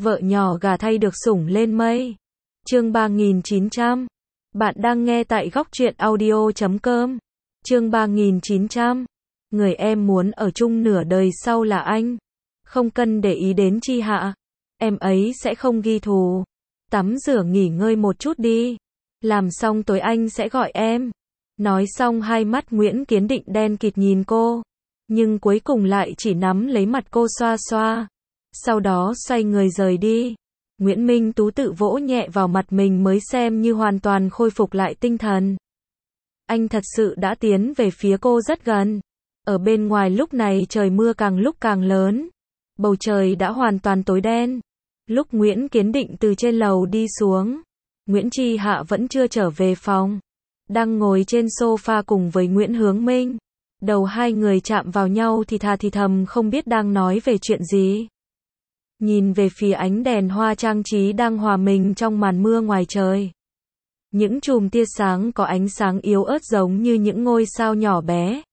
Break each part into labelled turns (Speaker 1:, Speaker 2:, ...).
Speaker 1: Vợ nhỏ gà thay được sủng lên mây. Chương 3900. Bạn đang nghe tại góc truyện audio.com. Chương 3900. Người em muốn ở chung nửa đời sau là anh. Không cần để ý đến Chi Hạ. Em ấy sẽ không ghi thù. Tắm rửa nghỉ ngơi một chút đi. Làm xong tối anh sẽ gọi em. Nói xong hai mắt Nguyễn Kiến Định đen kịt nhìn cô. Nhưng cuối cùng lại chỉ nắm lấy mặt cô xoa xoa. Sau đó xoay người rời đi. Nguyễn Minh Tú tự vỗ nhẹ vào mặt mình mới xem như hoàn toàn khôi phục lại tinh thần. Anh thật sự đã tiến về phía cô rất gần. Ở bên ngoài lúc này trời mưa càng lúc càng lớn. Bầu trời đã hoàn toàn tối đen. Lúc Nguyễn Kiến Định từ trên lầu đi xuống, Nguyễn Chi Hạ vẫn chưa trở về phòng. Đang ngồi trên sofa cùng với Nguyễn Hướng Minh. Đầu hai người chạm vào nhau thì thà thì thầm không biết đang nói về chuyện gì. Nhìn về phía ánh đèn hoa trang trí đang hòa mình trong màn mưa ngoài trời. Những chùm tia sáng có ánh sáng yếu ớt giống như những ngôi sao nhỏ bé.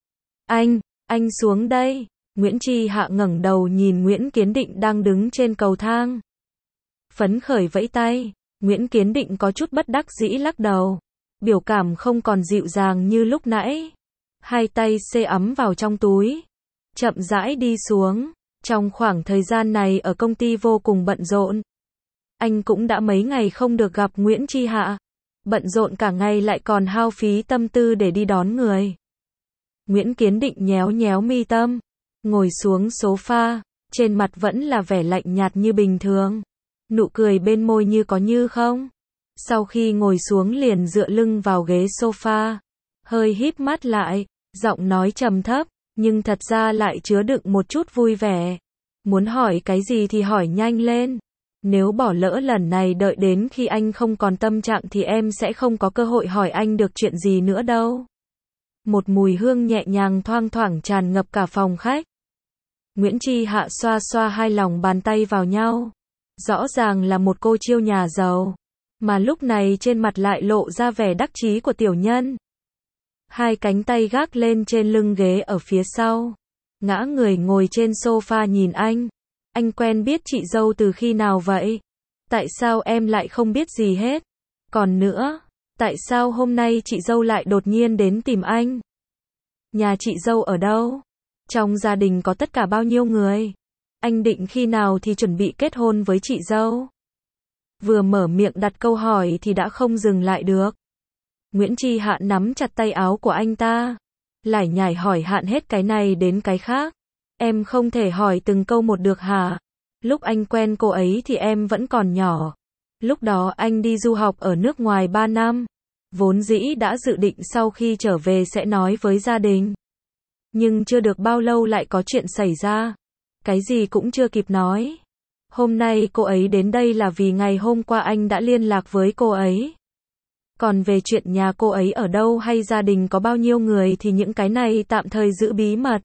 Speaker 1: Anh xuống đây. Nguyễn Chi Hạ ngẩng đầu nhìn Nguyễn Kiến Định đang đứng trên cầu thang. Phấn khởi vẫy tay, Nguyễn Kiến Định có chút bất đắc dĩ lắc đầu. Biểu cảm không còn dịu dàng như lúc nãy. Hai tay xê ấm vào trong túi. Chậm rãi đi xuống. Trong khoảng thời gian này ở công ty vô cùng bận rộn. Anh cũng đã mấy ngày không được gặp Nguyễn Chi Hạ. Bận rộn cả ngày lại còn hao phí tâm tư để đi đón người. Nguyễn Kiến Định nhéo nhéo mi tâm. Ngồi xuống sofa. Trên mặt vẫn là vẻ lạnh nhạt như bình thường. Nụ cười bên môi như có như không. Sau khi ngồi xuống liền dựa lưng vào ghế sofa. Hơi híp mắt lại. Giọng nói trầm thấp. Nhưng thật ra lại chứa đựng một chút vui vẻ. Muốn hỏi cái gì thì hỏi nhanh lên. Nếu bỏ lỡ lần này đợi đến khi anh không còn tâm trạng thì em sẽ không có cơ hội hỏi anh được chuyện gì nữa đâu. Một mùi hương nhẹ nhàng thoang thoảng tràn ngập cả phòng khách. Nguyễn Chi Hạ xoa xoa hai lòng bàn tay vào nhau. Rõ ràng là một cô chiêu nhà giàu. Mà lúc này trên mặt lại lộ ra vẻ đắc chí của tiểu nhân. Hai cánh tay gác lên trên lưng ghế ở phía sau. Ngã người ngồi trên sofa nhìn anh. Anh quen biết chị dâu từ khi nào vậy? Tại sao em lại không biết gì hết? Còn nữa, tại sao hôm nay chị dâu lại đột nhiên đến tìm anh? Nhà chị dâu ở đâu? Trong gia đình có tất cả bao nhiêu người? Anh định khi nào thì chuẩn bị kết hôn với chị dâu? Vừa mở miệng đặt câu hỏi thì đã không dừng lại được. Nguyễn Chi Hạ nắm chặt tay áo của anh ta. Lải nhải hỏi hạn hết cái này đến cái khác. Em không thể hỏi từng câu một được hả? Lúc anh quen cô ấy thì em vẫn còn nhỏ. Lúc đó anh đi du học ở nước ngoài 3 năm. Vốn dĩ đã dự định sau khi trở về sẽ nói với gia đình. Nhưng chưa được bao lâu lại có chuyện xảy ra. Cái gì cũng chưa kịp nói. Hôm nay cô ấy đến đây là vì ngày hôm qua anh đã liên lạc với cô ấy. Còn về chuyện nhà cô ấy ở đâu hay gia đình có bao nhiêu người thì những cái này tạm thời giữ bí mật.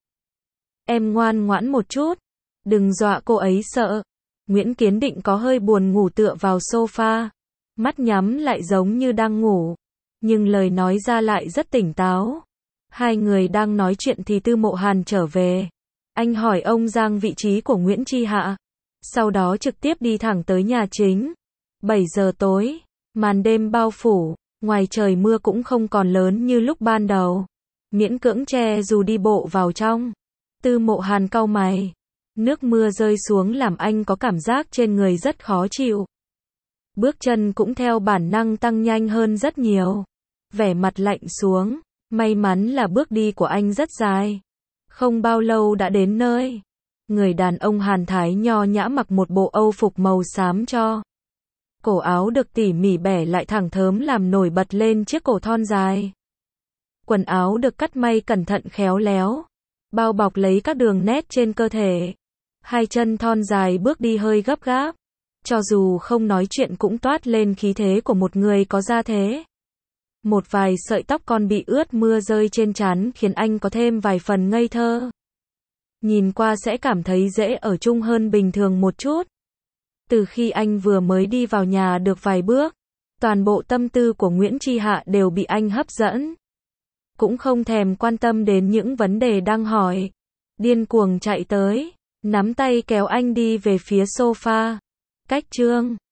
Speaker 1: Em ngoan ngoãn một chút. Đừng dọa cô ấy sợ. Nguyễn Kiến Định có hơi buồn ngủ tựa vào sofa. Mắt nhắm lại giống như đang ngủ. Nhưng lời nói ra lại rất tỉnh táo. Hai người đang nói chuyện thì Tư Mộ Hàn trở về. Anh hỏi ông Giang vị trí của Nguyễn Chi Hạ. Sau đó trực tiếp đi thẳng tới nhà chính. 7 giờ tối. Màn đêm bao phủ. Ngoài trời mưa cũng không còn lớn như lúc ban đầu. Miễn cưỡng che dù đi bộ vào trong. Tư Mộ Hàn cau mày. Nước mưa rơi xuống làm anh có cảm giác trên người rất khó chịu. Bước chân cũng theo bản năng tăng nhanh hơn rất nhiều. Vẻ mặt lạnh xuống. May mắn là bước đi của anh rất dài. Không bao lâu đã đến nơi. Người đàn ông Hàn Thái nho nhã mặc một bộ âu phục màu xám cho. Cổ áo được tỉ mỉ bẻ lại thẳng thớm làm nổi bật lên chiếc cổ thon dài. Quần áo được cắt may cẩn thận khéo léo. Bao bọc lấy các đường nét trên cơ thể. Hai chân thon dài bước đi hơi gấp gáp. Cho dù không nói chuyện cũng toát lên khí thế của một người có gia thế. Một vài sợi tóc còn bị ướt mưa rơi trên trán khiến anh có thêm vài phần ngây thơ. Nhìn qua sẽ cảm thấy dễ ở chung hơn bình thường một chút. Từ khi anh vừa mới đi vào nhà được vài bước, toàn bộ tâm tư của Nguyễn Chi Hạ đều bị anh hấp dẫn. Cũng không thèm quan tâm đến những vấn đề đang hỏi. Điên cuồng chạy tới, nắm tay kéo anh đi về phía sofa. Cách chương